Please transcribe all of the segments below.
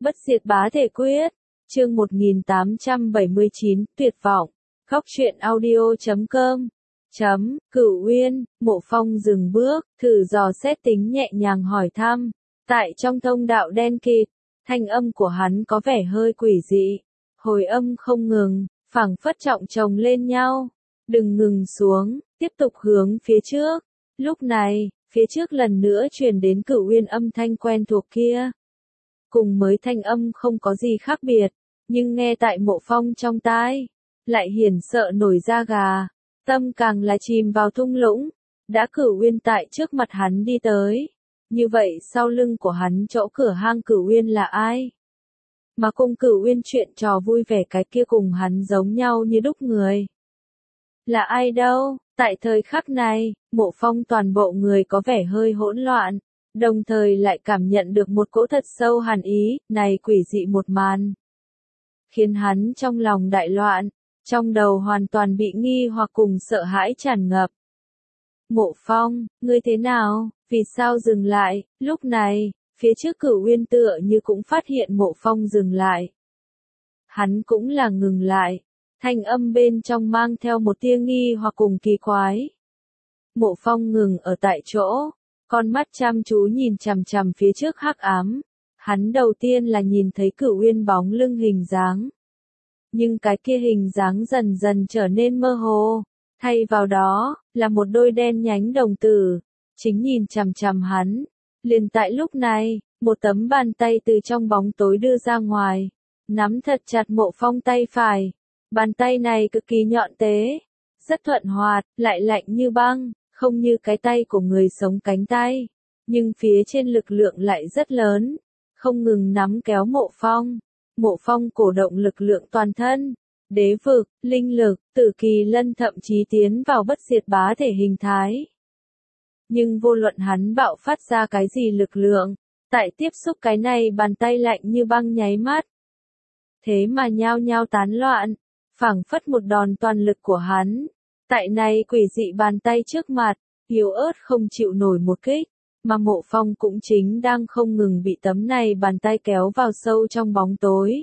Bất diệt bá thể quyết, chương 1879, tuyệt vọng. Góc truyện audio.com Cửu Uyên, Mộ Phong dừng bước, thử dò xét tính nhẹ nhàng hỏi thăm. Tại trong thông đạo đen kịt, thanh âm của hắn có vẻ hơi quỷ dị. Hồi âm không ngừng, phảng phất trọng chồng lên nhau. Đừng ngừng xuống, tiếp tục hướng phía trước. Lúc này, phía trước lần nữa truyền đến Cửu Uyên âm thanh quen thuộc kia. Cùng mới thanh âm không có gì khác biệt, nhưng nghe tại Mộ Phong trong tai, lại hiển sợ nổi da gà, tâm càng là chìm vào thung lũng. Đã Cửu Uyên tại trước mặt hắn đi tới, như vậy sau lưng của hắn chỗ cửa hang Cửu Uyên là ai? Mà cùng Cửu Uyên chuyện trò vui vẻ cái kia cùng hắn giống nhau như đúc người. Là ai đâu? Tại thời khắc này, Mộ Phong toàn bộ người có vẻ hơi hỗn loạn, đồng thời lại cảm nhận được một cỗ thật sâu hàn ý, này quỷ dị một màn. Khiến hắn trong lòng đại loạn, trong đầu hoàn toàn bị nghi hoặc cùng sợ hãi tràn ngập. Mộ Phong, ngươi thế nào, vì sao dừng lại? Lúc này, phía trước Cửu Uyên tựa như cũng phát hiện Mộ Phong dừng lại. Hắn cũng là ngừng lại, thanh âm bên trong mang theo một tia nghi hoặc cùng kỳ quái. Mộ Phong ngừng ở tại chỗ, con mắt chăm chú nhìn chằm chằm phía trước hắc ám. Hắn đầu tiên là nhìn thấy Cửu Uyên bóng lưng hình dáng. Nhưng cái kia hình dáng dần dần trở nên mơ hồ, thay vào đó, là một đôi đen nhánh đồng tử, chính nhìn chằm chằm hắn. Liền tại lúc này, một tấm bàn tay từ trong bóng tối đưa ra ngoài, nắm thật chặt Mộ Phong tay phải. Bàn tay này cực kỳ nhọn tế, rất thuận hoạt, lại lạnh như băng, không như cái tay của người sống cánh tay, nhưng phía trên lực lượng lại rất lớn, không ngừng nắm kéo Mộ Phong. Mộ Phong cổ động lực lượng toàn thân, đế vực, linh lực, tử kỳ lân thậm chí tiến vào bất diệt bá thể hình thái. Nhưng vô luận hắn bạo phát ra cái gì lực lượng, tại tiếp xúc cái này bàn tay lạnh như băng nháy mắt. Thế mà nhao nhao tán loạn, phảng phất một đòn toàn lực của hắn. Tại này quỷ dị bàn tay trước mặt, yếu ớt không chịu nổi một kích, mà Mộ Phong cũng chính đang không ngừng bị tấm này bàn tay kéo vào sâu trong bóng tối.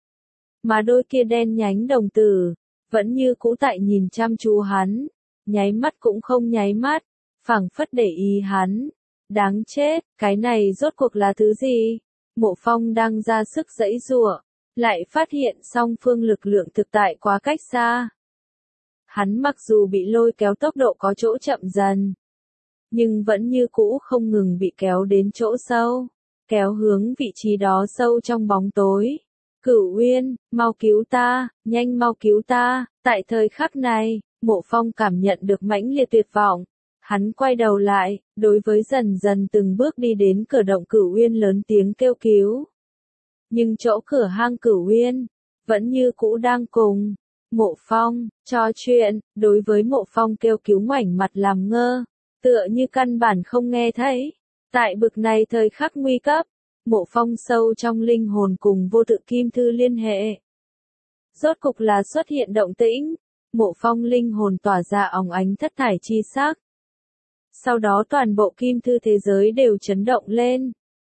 Mà đôi kia đen nhánh đồng tử, vẫn như cũ tại nhìn chăm chú hắn, nháy mắt cũng không nháy mắt, phảng phất để ý hắn. Đáng chết, cái này rốt cuộc là thứ gì? Mộ Phong đang ra sức giãy giụa, lại phát hiện song phương lực lượng thực tại quá cách xa. Hắn mặc dù bị lôi kéo tốc độ có chỗ chậm dần, nhưng vẫn như cũ không ngừng bị kéo đến chỗ sâu, kéo hướng vị trí đó sâu trong bóng tối. Cửu Uyên, mau cứu ta, nhanh mau cứu ta. Tại thời khắc này, Mộ Phong cảm nhận được mãnh liệt tuyệt vọng. Hắn quay đầu lại, đối với dần dần từng bước đi đến cửa động Cửu Uyên lớn tiếng kêu cứu. Nhưng chỗ cửa hang Cửu Uyên, vẫn như cũ đang cùng Mộ Phong trò chuyện. Đối với Mộ Phong kêu cứu ngoảnh mặt làm ngơ, tựa như căn bản không nghe thấy. Tại bực này thời khắc nguy cấp, Mộ Phong sâu trong linh hồn cùng vô tự kim thư liên hệ. Rốt cục là xuất hiện động tĩnh, Mộ Phong linh hồn tỏa ra óng ánh thất thải chi sắc. Sau đó toàn bộ kim thư thế giới đều chấn động lên.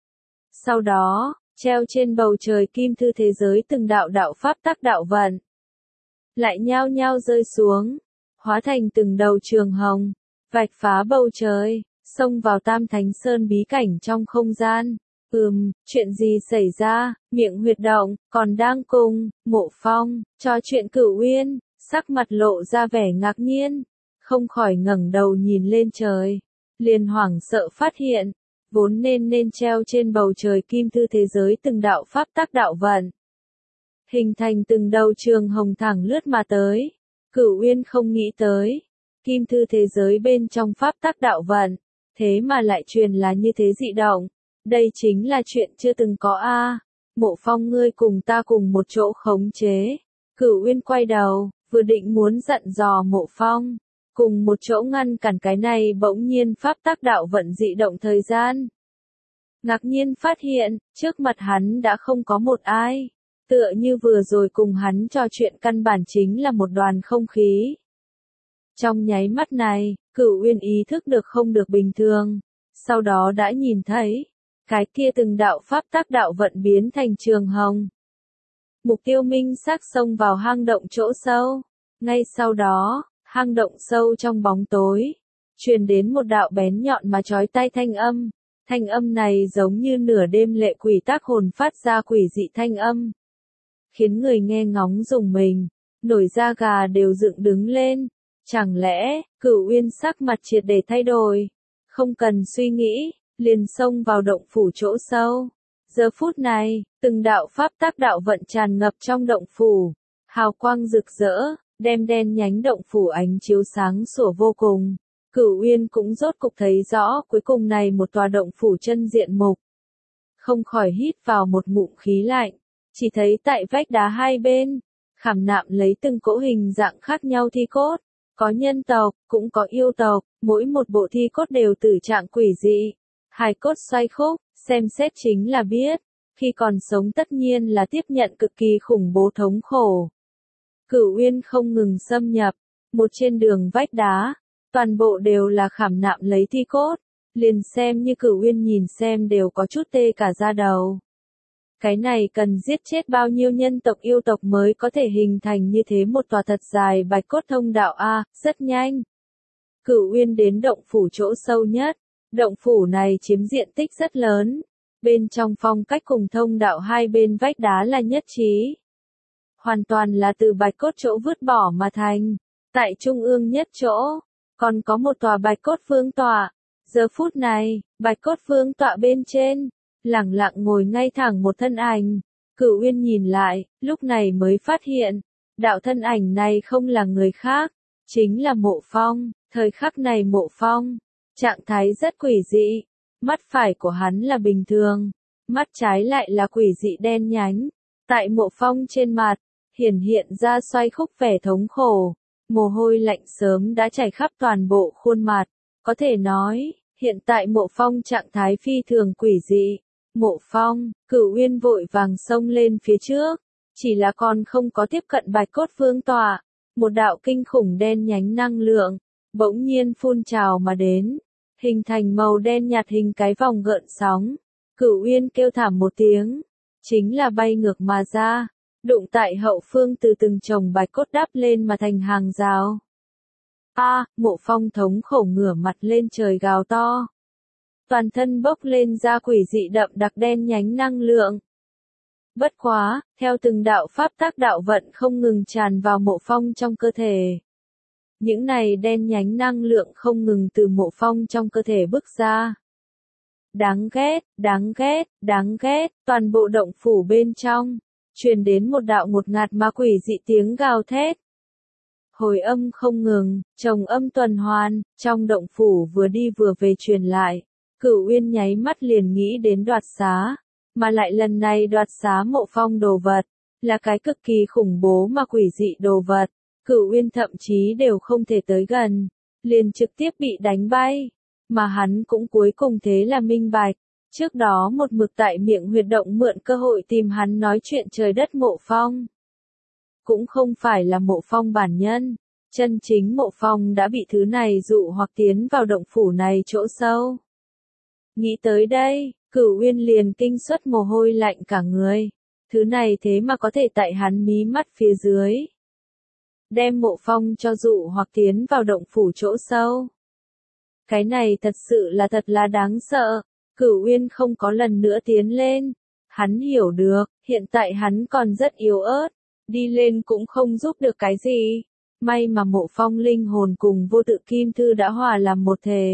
Sau đó, treo trên bầu trời kim thư thế giới từng đạo đạo pháp tắc đạo vận, lại nhao nhao rơi xuống, hóa thành từng đầu trường hồng, vạch phá bầu trời, xông vào Tam Thánh Sơn bí cảnh trong không gian. Chuyện gì xảy ra? Miệng huyệt động, còn đang cùng Mộ Phong trò chuyện Cửu Uyên, sắc mặt lộ ra vẻ ngạc nhiên, không khỏi ngẩng đầu nhìn lên trời, liền hoảng sợ phát hiện, vốn nên treo trên bầu trời kim thư thế giới từng đạo pháp tắc đạo vận, hình thành từng đầu trường hồng thẳng lướt mà tới. Cửu Uyên không nghĩ tới, kim thư thế giới bên trong pháp tắc đạo vận, thế mà lại truyền là như thế dị động. Đây chính là chuyện chưa từng có a. Mộ Phong, ngươi cùng ta cùng một chỗ khống chế. Cửu Uyên quay đầu, vừa định muốn dặn dò Mộ Phong, cùng một chỗ ngăn cản cái này bỗng nhiên pháp tắc đạo vận dị động thời gian. Ngạc nhiên phát hiện, trước mặt hắn đã không có một ai. Tựa như vừa rồi cùng hắn trò chuyện căn bản chính là một đoàn không khí. Trong nháy mắt này, Cửu Uyên ý thức được không được bình thường. Sau đó đã nhìn thấy, cái kia từng đạo pháp tắc đạo vận biến thành trường hồng. Mục tiêu minh xác xông vào hang động chỗ sâu. Ngay sau đó, hang động sâu trong bóng tối, truyền đến một đạo bén nhọn mà chói tai thanh âm. Thanh âm này giống như nửa đêm lệ quỷ tác hồn phát ra quỷ dị thanh âm, khiến người nghe ngóng rùng mình, nổi da gà đều dựng đứng lên. Chẳng lẽ, Cửu Uyên sắc mặt triệt để thay đổi, không cần suy nghĩ, liền xông vào động phủ chỗ sâu. Giờ phút này, từng đạo pháp tác đạo vận tràn ngập trong động phủ, hào quang rực rỡ, đem đen nhánh động phủ ánh chiếu sáng sủa vô cùng. Cửu Uyên cũng rốt cục thấy rõ cuối cùng này một tòa động phủ chân diện mục. Không khỏi hít vào một ngụm khí lạnh, chỉ thấy tại vách đá hai bên, khảm nạm lấy từng cỗ hình dạng khác nhau thi cốt, có nhân tộc, cũng có yêu tộc, mỗi một bộ thi cốt đều tử trạng quỷ dị, hài cốt xoay khúc, xem xét chính là biết, khi còn sống tất nhiên là tiếp nhận cực kỳ khủng bố thống khổ. Cửu Uyên không ngừng xâm nhập, một trên đường vách đá, toàn bộ đều là khảm nạm lấy thi cốt, liền xem như Cửu Uyên nhìn xem đều có chút tê cả da đầu. Cái này cần giết chết bao nhiêu nhân tộc yêu tộc mới có thể hình thành như thế một tòa thật dài bạch cốt thông đạo a, rất nhanh. Cửu Uyên đến động phủ chỗ sâu nhất, động phủ này chiếm diện tích rất lớn, bên trong phong cách cùng thông đạo hai bên vách đá là nhất trí. Hoàn toàn là từ bạch cốt chỗ vứt bỏ mà thành, tại trung ương nhất chỗ, còn có một tòa bạch cốt vương tọa. Giờ phút này, bạch cốt vương tọa bên trên, lẳng lặng ngồi ngay thẳng một thân ảnh. Cửu Uyên nhìn lại, lúc này mới phát hiện, đạo thân ảnh này không là người khác, chính là Mộ Phong. Thời khắc này Mộ Phong, trạng thái rất quỷ dị, mắt phải của hắn là bình thường, mắt trái lại là quỷ dị đen nhánh. Tại Mộ Phong trên mặt, hiển hiện ra xoay khúc vẻ thống khổ, mồ hôi lạnh sớm đã chảy khắp toàn bộ khuôn mặt, có thể nói, hiện tại Mộ Phong trạng thái phi thường quỷ dị. Mộ Phong, Cửu Uyên vội vàng xông lên phía trước, chỉ là còn không có tiếp cận bạch cốt vương tọa, một đạo kinh khủng đen nhánh năng lượng, bỗng nhiên phun trào mà đến, hình thành màu đen nhạt hình cái vòng gợn sóng. Cửu Uyên kêu thảm một tiếng, chính là bay ngược mà ra, đụng tại hậu phương từ từng chồng bạch cốt đắp lên mà thành hàng rào. Mộ Phong thống khổ ngửa mặt lên trời gào to. Toàn thân bốc lên ra quỷ dị đậm đặc đen nhánh năng lượng. Bất quá, theo từng đạo pháp tác đạo vận không ngừng tràn vào Mộ Phong trong cơ thể. Những này đen nhánh năng lượng không ngừng từ Mộ Phong trong cơ thể bức ra. Đáng ghét, đáng ghét, đáng ghét, toàn bộ động phủ bên trong, truyền đến một đạo ngột ngạt ma quỷ dị tiếng gào thét. Hồi âm không ngừng, chồng âm tuần hoàn, trong động phủ vừa đi vừa về truyền lại. Cửu Uyên nháy mắt liền nghĩ đến đoạt xá, mà lại lần này đoạt xá Mộ Phong đồ vật, là cái cực kỳ khủng bố mà quỷ dị đồ vật. Cửu Uyên thậm chí đều không thể tới gần, liền trực tiếp bị đánh bay, mà hắn cũng cuối cùng thế là minh bạch. Trước đó một mực tại miệng huyệt động mượn cơ hội tìm hắn nói chuyện trời đất Mộ Phong. Cũng không phải là Mộ Phong bản nhân, chân chính Mộ Phong đã bị thứ này dụ hoặc tiến vào động phủ này chỗ sâu. Nghĩ tới đây, Cửu Uyên liền kinh suất mồ hôi lạnh cả người. Thứ này thế mà có thể tại hắn mí mắt phía dưới, đem Mộ Phong cho dụ hoặc tiến vào động phủ chỗ sâu. Cái này thật sự là đáng sợ. Cửu Uyên không có lần nữa tiến lên. Hắn hiểu được, hiện tại hắn còn rất yếu ớt, đi lên cũng không giúp được cái gì. May mà Mộ Phong linh hồn cùng vô tự kim thư đã hòa làm một thể.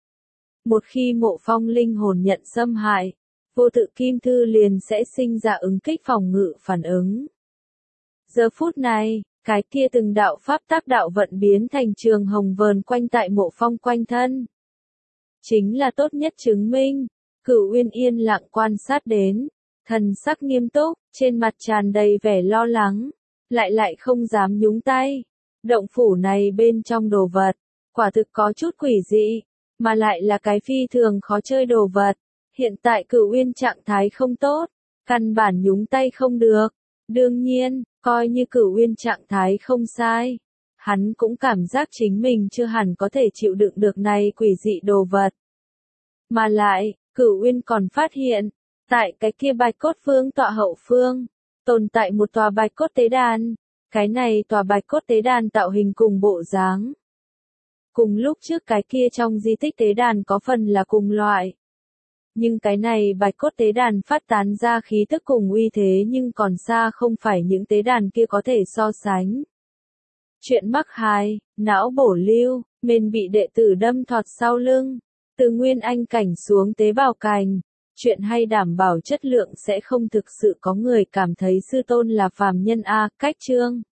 Một khi Mộ Phong linh hồn nhận xâm hại, vô tự kim thư liền sẽ sinh ra ứng kích phòng ngự phản ứng. Giờ phút này, cái kia từng đạo pháp tác đạo vận biến thành trường hồng vờn quanh tại Mộ Phong quanh thân. Chính là tốt nhất chứng minh. Cửu Uyên yên lặng quan sát đến, thần sắc nghiêm túc, trên mặt tràn đầy vẻ lo lắng, lại không dám nhúng tay. Động phủ này bên trong đồ vật, quả thực có chút quỷ dị, mà lại là cái phi thường khó chơi đồ vật. Hiện tại Cửu Uyên trạng thái không tốt, căn bản nhúng tay không được. Đương nhiên, coi như Cửu Uyên trạng thái không sai, hắn cũng cảm giác chính mình chưa hẳn có thể chịu đựng được này quỷ dị đồ vật. Mà lại, Cửu Uyên còn phát hiện, tại cái kia bạch cốt vương tọa hậu phương, tồn tại một tòa bạch cốt tế đàn. Cái này tòa bạch cốt tế đàn tạo hình cùng bộ dáng. Cùng lúc trước cái kia trong di tích tế đàn có phần là cùng loại. Nhưng cái này bạch cốt tế đàn phát tán ra khí tức cùng uy thế nhưng còn xa không phải những tế đàn kia có thể so sánh. Chuyện mắc 2, não bổ lưu, mền bị đệ tử đâm thọt sau lưng, từ nguyên anh cảnh xuống tế bào cành. Chuyện hay đảm bảo chất lượng sẽ không thực sự có người cảm thấy sư tôn là phàm nhân a, cách chương.